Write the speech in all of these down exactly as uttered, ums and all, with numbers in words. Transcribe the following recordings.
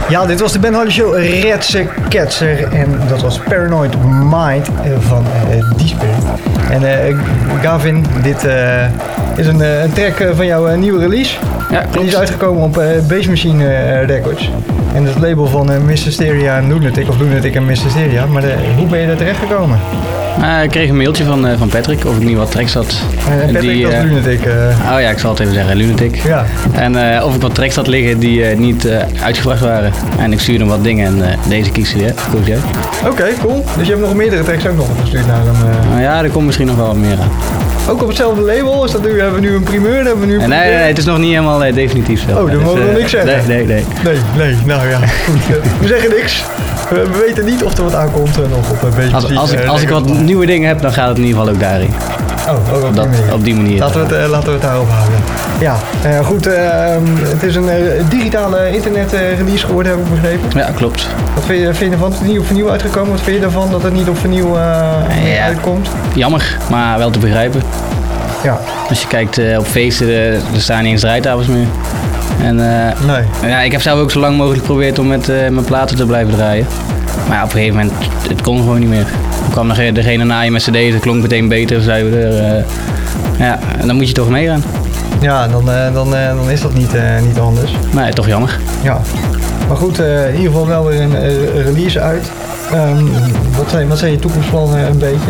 Ja, dit was de Ben Hardy Show Redse Ketser. En dat was Paranoid Mind van uh, D-Spirit. En uh, Gavin, dit uh, is een, uh, een track van jouw uh, nieuwe release. Ja, klopt. Die is uitgekomen op uh, Bass Machine uh, Records. En dat is het label van uh, mister Steria en Lunatic, of Lunatic en mister Steria. Maar de, hoe ben je daar terecht gekomen? Uh, ik kreeg een mailtje van, uh, van Patrick of ik niet wat tracks had. Uh, Patrick, die, dat is uh, Lunatic. Uh... Oh ja, ik zal het even zeggen, Lunatic. Ja. En uh, of ik wat tracks had liggen die uh, niet uh, uitgebracht waren. En ik stuurde hem wat dingen en uh, deze kies je. Koos jij. Oké, okay, cool. Dus je hebt nog meerdere tracks ook nog gestuurd naar hem? Uh... Nou ja, er komt misschien nog wel wat meer aan. Ook op hetzelfde label? Is dat nu, hebben we nu een primeur? Hebben we nu een nee, nee, nee, het is nog niet helemaal uh, definitief zelf. Oh, dan dus, mogen we uh, nog niks zeggen? Nee, nee, nee. Nee, nee, nou ja, goed. We zeggen niks. We, we weten niet of er wat aankomt uh, nog op uh, Bass Als, als, ik, als ik wat nieuwe dingen heb, dan gaat het in ieder geval ook daarin. Oh, ook op, dat, die manier. op die manier. Laten we het, uh, laten we het daarop houden. Ja, uh, goed. Uh, het is een uh, digitale internet uh, release geworden, heb ik begrepen. Ja, klopt. Wat vind je, vind je ervan? Het is niet op vinyl uitgekomen. Wat vind je ervan dat het niet op vinyl uh, ja, uitkomt? Jammer, maar wel te begrijpen. Ja. Als je kijkt uh, op feesten, uh, er staan niet eens draaitafels meer. En, uh, nee. Ja, ik heb zelf ook zo lang mogelijk geprobeerd om met uh, mijn platen te blijven draaien. Maar ja, op een gegeven moment, het kon gewoon niet meer. Dan kwam degene na je met cd's, dat klonk meteen beter, zeiden we er. Uh, ja, en dan moet je toch meegaan. Ja, dan, uh, dan, uh, dan is dat niet, uh, niet anders. Nee, toch jammer. Ja. Maar goed, uh, in ieder geval wel weer een uh, release uit. Um, wat, zijn, wat zijn je toekomstplannen een beetje?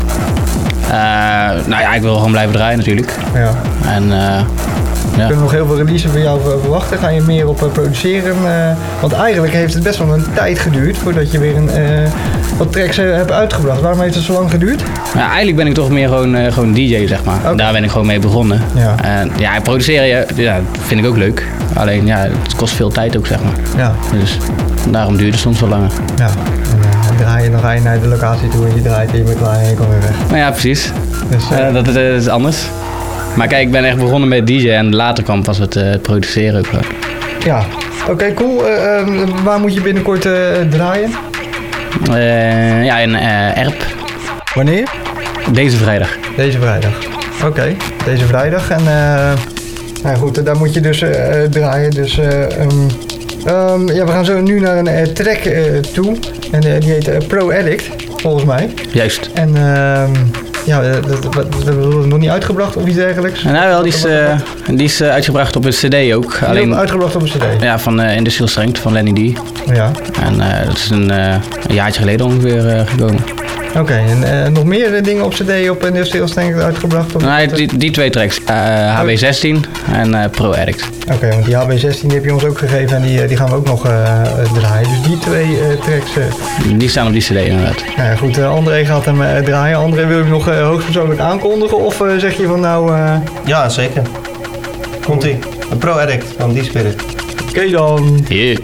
Uh, nou ja, ik wil gewoon blijven draaien natuurlijk. Ja. En, uh, ja. Kunnen we nog heel veel releases van jou verwachten? Ga je meer op uh, produceren? Uh, want eigenlijk heeft het best wel een tijd geduurd voordat je weer een, uh, wat tracks uh, hebt uitgebracht. Waarom heeft het zo lang geduurd? Ja, eigenlijk ben ik toch meer gewoon, uh, gewoon D J, zeg maar. Okay. Daar ben ik gewoon mee begonnen. Ja, en, ja produceren ja, vind ik ook leuk. Alleen ja, het kost veel tijd ook, zeg maar. Ja. Dus daarom duurt het soms wel langer. Ja. Dan, draai je, dan ga je naar de locatie toe en je draait en je bent klaar en je komt weer weg. Nou ja, precies. Dus, uh, uh, dat, dat is anders. Maar kijk, ik ben echt begonnen met D J en later kwam pas het, uh, het produceren ook. Ja, oké, okay, cool. Uh, uh, waar moet je binnenkort uh, draaien? Uh, ja, in uh, Erp. Wanneer? Deze vrijdag. Deze vrijdag. Oké, okay, deze vrijdag. En uh, nou goed, daar moet je dus uh, draaien. Dus uh, um, um, ja, we gaan zo nu naar een uh, track uh, toe. En uh, die heet uh, Pro Addict, volgens mij. Juist. En uh, ja, dat, dat, dat, dat is nog niet uitgebracht of iets dergelijks? Nou wel, die is, uh, die is uh, uitgebracht op een cd ook. Die Alleen uitgebracht op een cd? Ja, van uh, Industrial Strength van Lenny D. Ja. En uh, dat is een, uh, een jaartje geleden ongeveer uh, gekomen. Oké, okay, en uh, nog meer dingen op cd op Industrial Strength uitgebracht? Of nee, die, die twee tracks. Uh, H B zestien en uh, Pro Addict. Oké, okay, want die H B zestien die heb je ons ook gegeven en die, die gaan we ook nog uh, draaien. Dus die twee uh, tracks... Uh... Die staan op die cd inderdaad. Nou ja, goed, uh, André gaat hem uh, draaien. André, wil je nog uh, hoogstpersoonlijk aankondigen of uh, zeg je van nou... Uh... Ja, zeker. Komt-ie. Een Pro Addict van D-Spirit. Oké okay, dan. Yeah.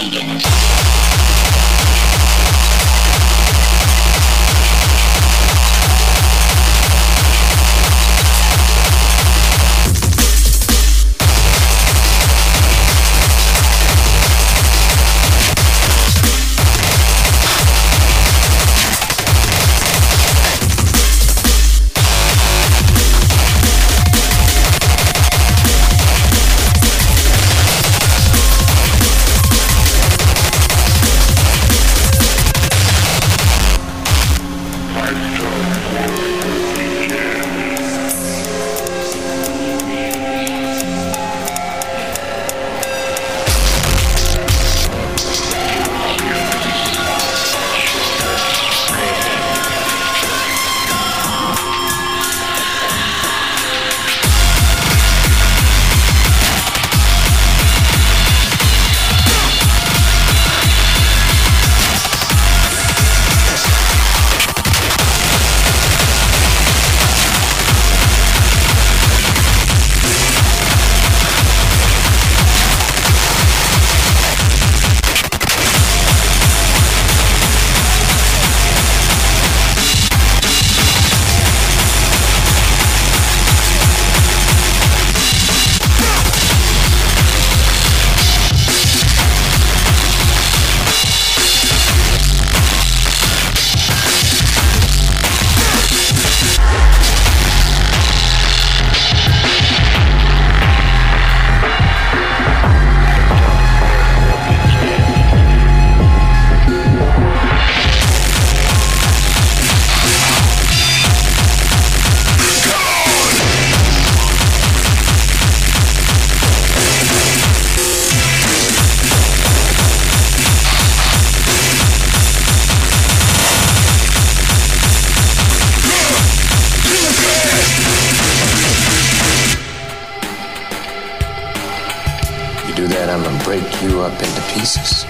Pieces.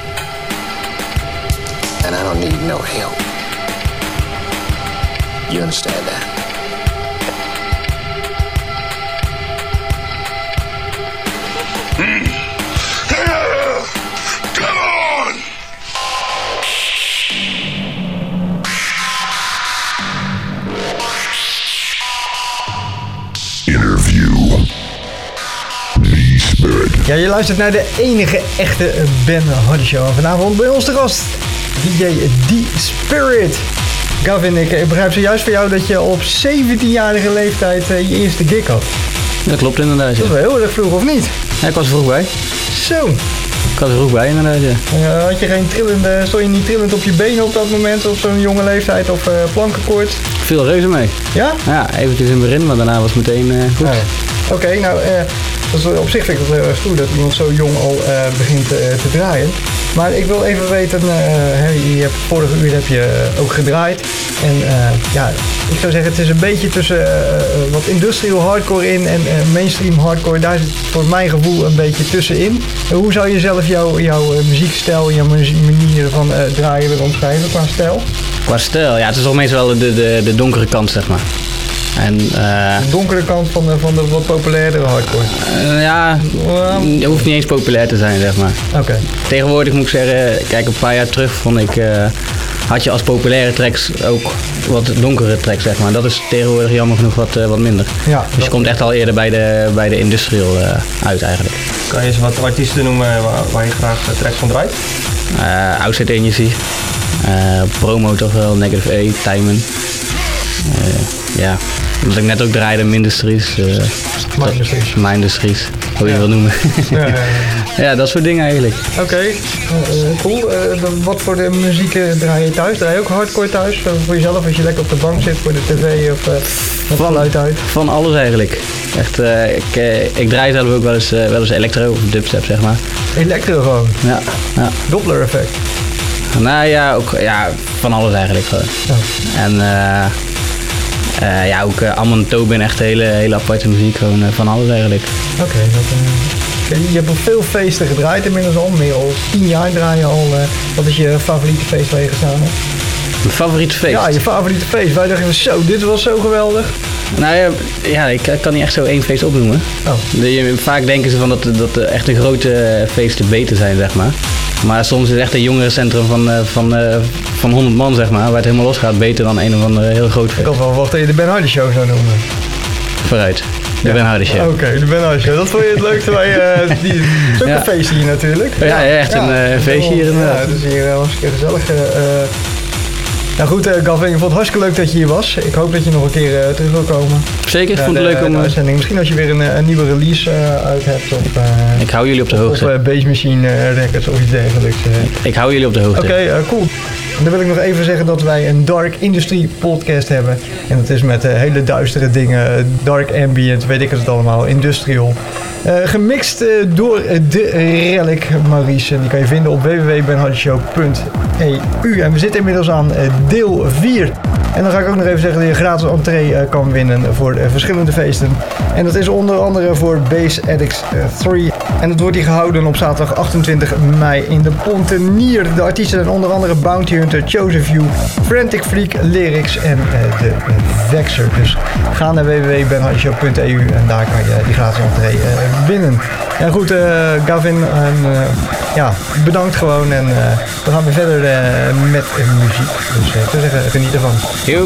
And I don't need no help. You understand that? Come on! Interview. Ja, je luistert naar de enige echte Ben Hardy Show. En vanavond bij ons de gast, D J D-Spirit. Gavin, ik begrijp zojuist van jou dat je op zeventienjarige leeftijd je eerste gig had. Dat klopt inderdaad, ja. Dat was wel heel erg vroeg, of niet? Ja, ik was er vroeg bij. Zo. Ik was er vroeg bij inderdaad, ja. Uh, had je geen trillende, stond je niet trillend op je benen op dat moment, op zo'n jonge leeftijd, of uh, plankenkoorts? Veel reuze mee. Ja? Ja, eventjes in het begin, maar daarna was het meteen uh, goed. Oh. Oké, okay, nou, uh, dat is, op zich vind ik het heel erg goed dat iemand zo jong al uh, begint uh, te draaien. Maar ik wil even weten, uh, hey, je hebt, vorige uur heb je ook gedraaid. En uh, ja, ik zou zeggen, het is een beetje tussen uh, wat industrial hardcore in en uh, mainstream hardcore. Daar zit voor mijn gevoel een beetje tussenin. Uh, hoe zou je zelf jouw, jouw uh, muziekstijl, jouw manier van uh, draaien willen omschrijven qua stijl? Qua stijl, ja, het is toch meestal wel de, de, de donkere kant, zeg maar. En, uh, de donkere kant van de, van de wat populairdere hardcore? Uh, ja, het hoeft niet eens populair te zijn, zeg maar. Oké. Okay. Tegenwoordig moet ik zeggen, kijk, een paar jaar terug vond ik, uh, had je als populaire tracks ook wat donkere tracks, zeg maar. Dat is tegenwoordig jammer genoeg wat, uh, wat minder. Ja, dus je komt echt al eerder bij de, bij de industrial uh, uit eigenlijk. Kan je eens wat artiesten noemen waar, waar je graag tracks van draait? Uh, Outside Agency, uh, Promo toch wel, Negative A, Timon. Uh, ja, wat ik net ook draaide, Mindustries. Uh, Mindustries. Mindustries, hoe je ja. wil noemen. Ja, ja, ja. ja, dat soort dingen eigenlijk. Oké, okay. uh, cool. Uh, wat voor de muziek draai je thuis? Draai je ook hardcore thuis? Uh, voor jezelf als je lekker op de bank zit, voor de tv of uh, wat geluid uit? Van alles eigenlijk. Echt, uh, ik, uh, ik draai zelf ook wel eens, uh, wel eens electro of dubstep, zeg maar. Electro gewoon? Ja. ja. Doppler effect? Nou ja, ook, ja, van alles eigenlijk gewoon. Oh. En uh, uh, ja, ook uh, Amon Tobin, echt hele, hele aparte muziek, gewoon uh, van alles eigenlijk. Oké, okay, uh, je hebt op veel feesten gedraaid inmiddels al, meer al tien jaar draai je al. Uh, wat is je favoriete feest waar je gestaan hebt? Mijn favoriete feest? Ja, je favoriete feest. Wij dachten zo, dit was zo geweldig. Nou ja, ja, ik kan niet echt zo één feest opnoemen. Oh. De, vaak denken ze van dat, dat de echte grote feesten beter zijn, zeg maar. Maar soms is echt een jongerencentrum van, van, van honderd man, zeg maar, waar het helemaal los gaat, beter dan een of andere heel groot feest. Ik had wel verwacht dat je de Ben Hardy Show zou noemen. Vooruit. De ja. Ben Hardy Show. Oké, okay, de Ben Hardy Show. Dat vond je het leukste bij uh, die. Het is ook ja. een feestje hier natuurlijk. Ja, ja echt ja, een uh, feestje hier inderdaad. Ja, dus hier was een gezellig. Uh, Nou goed, uh, Gavin, ik vond het hartstikke leuk dat je hier was. Ik hoop dat je nog een keer uh, terug wil komen. Zeker, ik vond het leuk om... Uh, uitzending. Misschien als je weer een, een nieuwe release uh, uit hebt. Of, uh, ik hou jullie op de of, hoogte. Of uh, Bass Machine uh, Records of iets dergelijks. Uh. Ik, ik hou jullie op de hoogte. Oké, okay, uh, cool. En dan wil ik nog even zeggen dat wij een Dark Industry podcast hebben. En dat is met uh, hele duistere dingen. Dark ambient, weet ik het allemaal. Industrial. Uh, gemixt uh, door uh, de Relic Maurice. En die kan je vinden op w w w punt ben hardy show punt e u. En we zitten inmiddels aan uh, deel vier. En dan ga ik ook nog even zeggen dat je gratis entree uh, kan winnen voor uh, verschillende feesten. En dat is onder andere voor Bass Addicts drie. En dat wordt hier gehouden op zaterdag achtentwintig mei in de Pontenier. De artiesten zijn onder andere Bounty Hunter, Joseph View, Frantic Freak, Lyrics en uh, de uh, Vexer. Dus ga naar w w w punt ben hardy show punt e u en daar kan je die gratis entree uh, winnen. En goed, uh, Gavin, uh, ja, bedankt gewoon en uh, we gaan weer verder uh, met uh, muziek. Dus uh, ik zou zeggen, geniet ervan. Yo.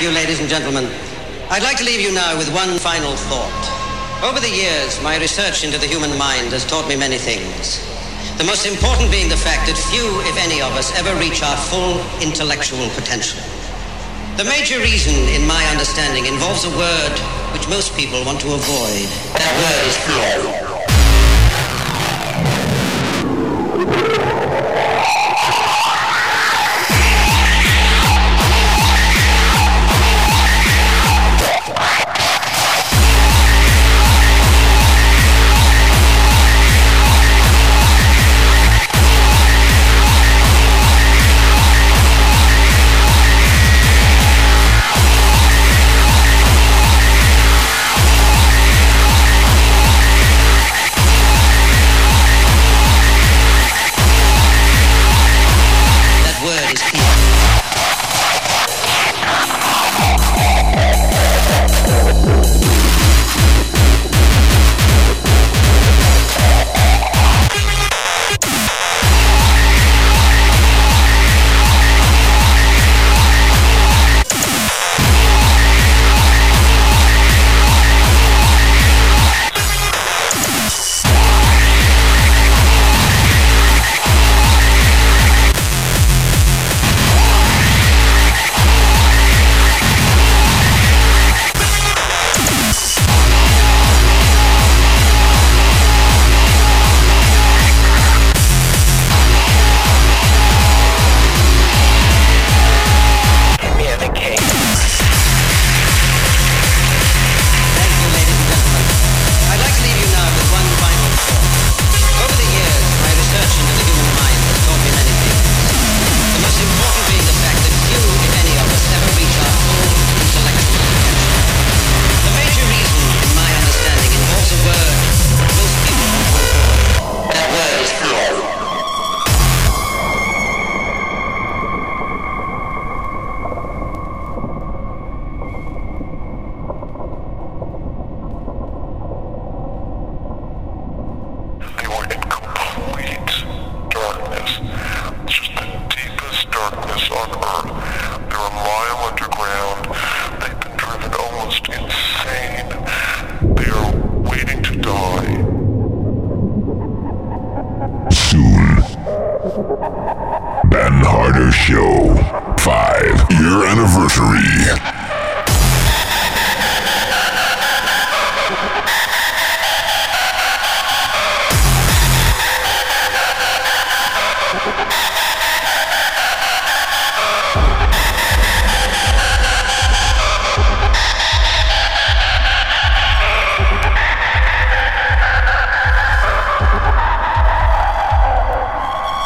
you, ladies and gentlemen. I'd like to leave you now with one final thought. Over the years, my research into the human mind has taught me many things. The most important being the fact that few, if any of us, ever reach our full intellectual potential. The major reason, in my understanding, involves a word which most people want to avoid. That word is fear.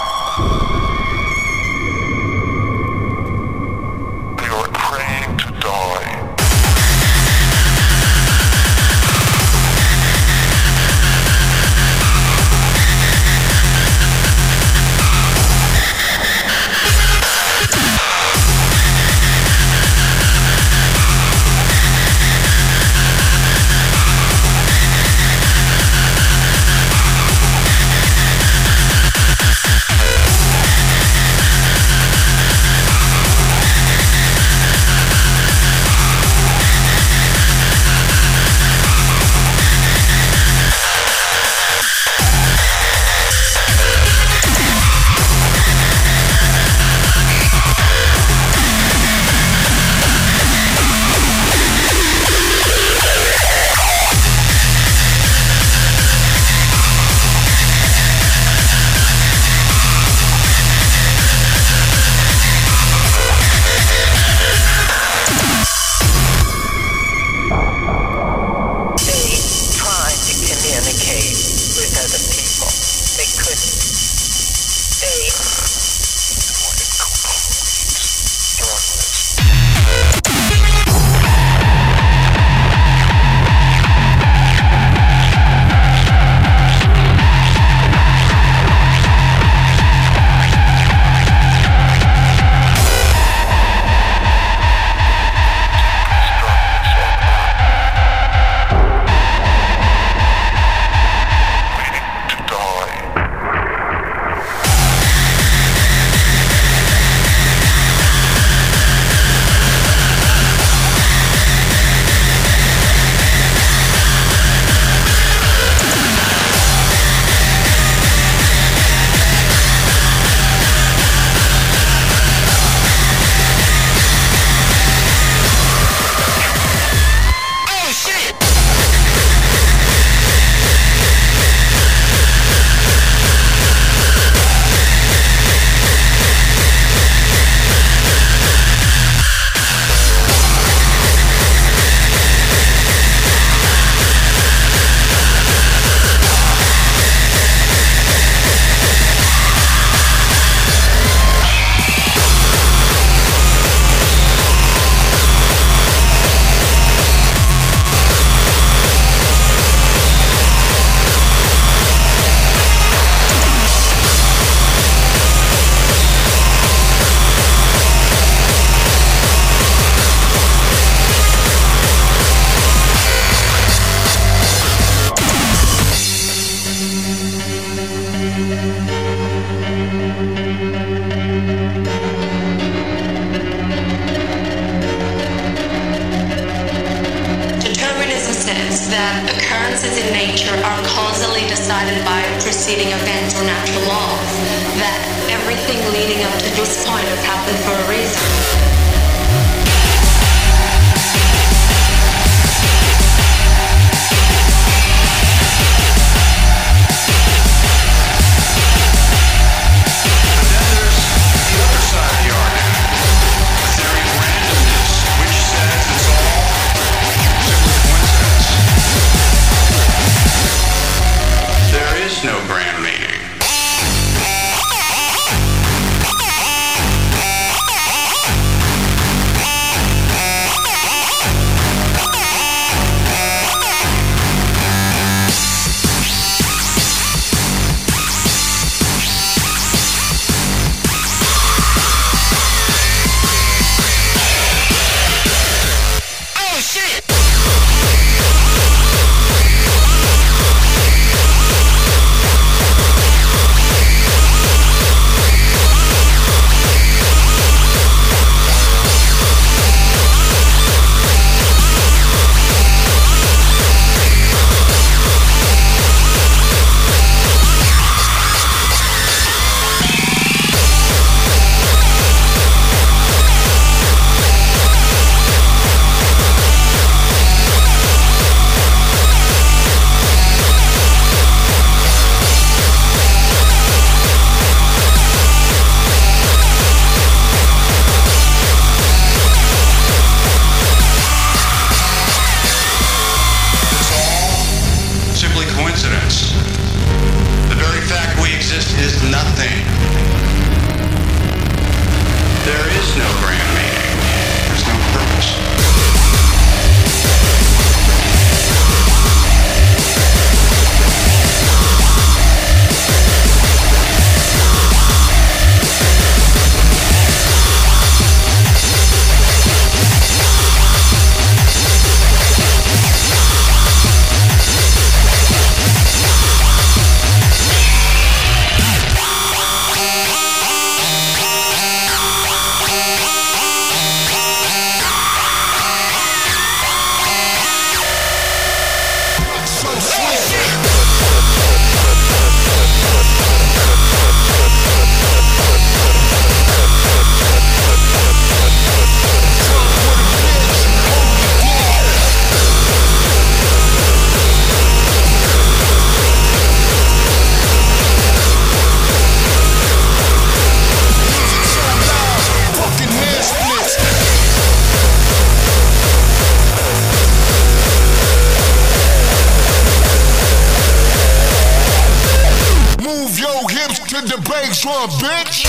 To die. Determinism says that occurrences in nature are causally decided by preceding events or natural laws, that everything leading up to this point has happened for a reason. No grand meaning. Drum, bitch.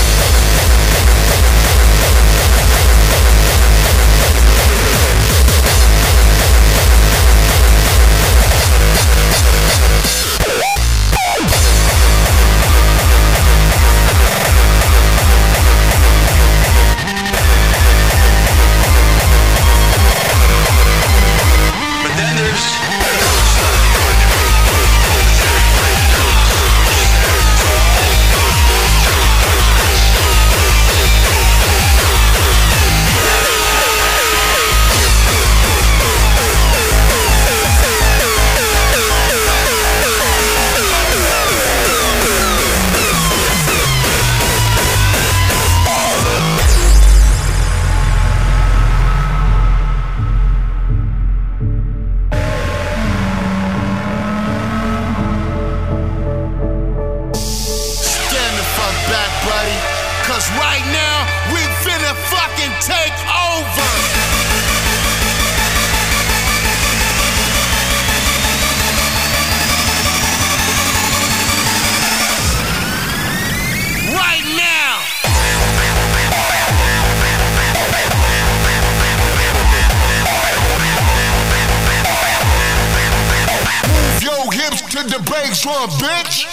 To the bass drum, bitch.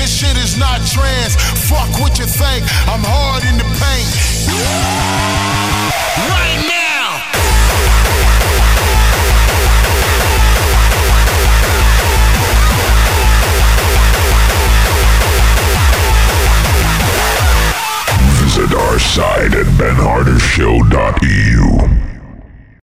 This shit is not trans. Fuck what you think. I'm hard in the paint. Right now. Visit our site at ben harder show dot